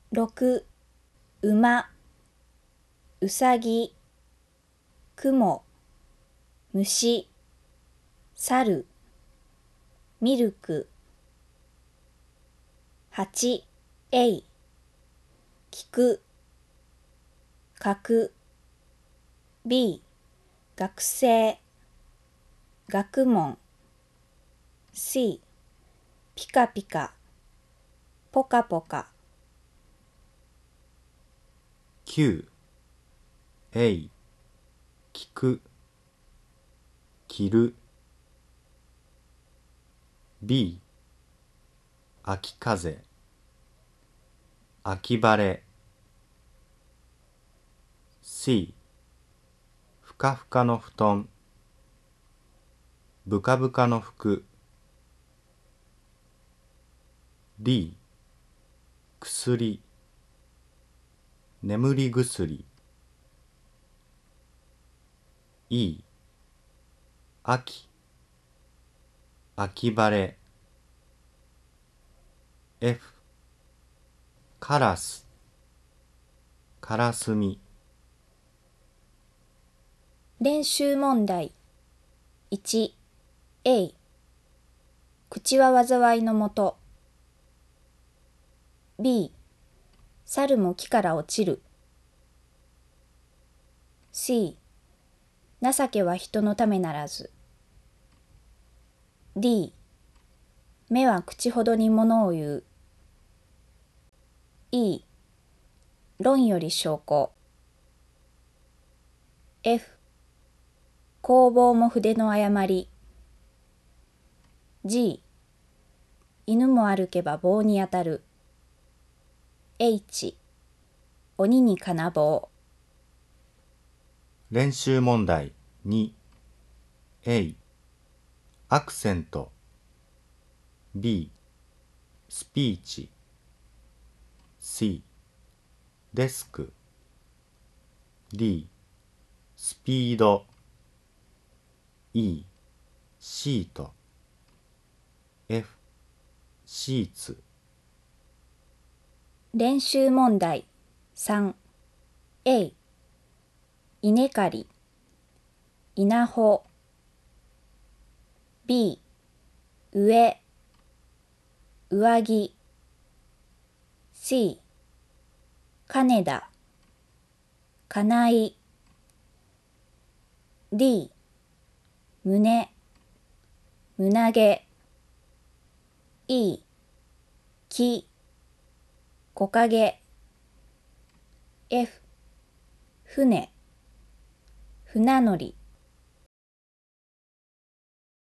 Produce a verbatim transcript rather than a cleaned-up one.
ろく、馬、うさぎ、くも、虫、さる、ミルク。はち、えい、聞く、書く。B、学生、学問。C、ピカピカ、ポカポカ。 きゅう、えい、聞く、着る。B、秋風、秋晴れ。C、ふかふかの布団、ぶかぶかの服。D、薬、眠り薬。E、秋、秋晴れ。F、カラス、カラスミ。 練習問題。いち、A、口は災いのもと。B、猿も木から落ちる。C、情けは人のためならず。D、目は口ほどにものを言う。E、論より証拠。F、工房も筆の誤り。G、犬も歩けば棒に当たる。H、鬼に金棒。 練習問題に、A、アクセント。B、スピーチ。C、デスク。D、スピード。E、シート。F、シーツ。 練習問題。さん、A、稲刈り、稲穂。B、上、上着。C、金田、金井。D、胸、胸毛。E、木、木陰。F、船、船乗り。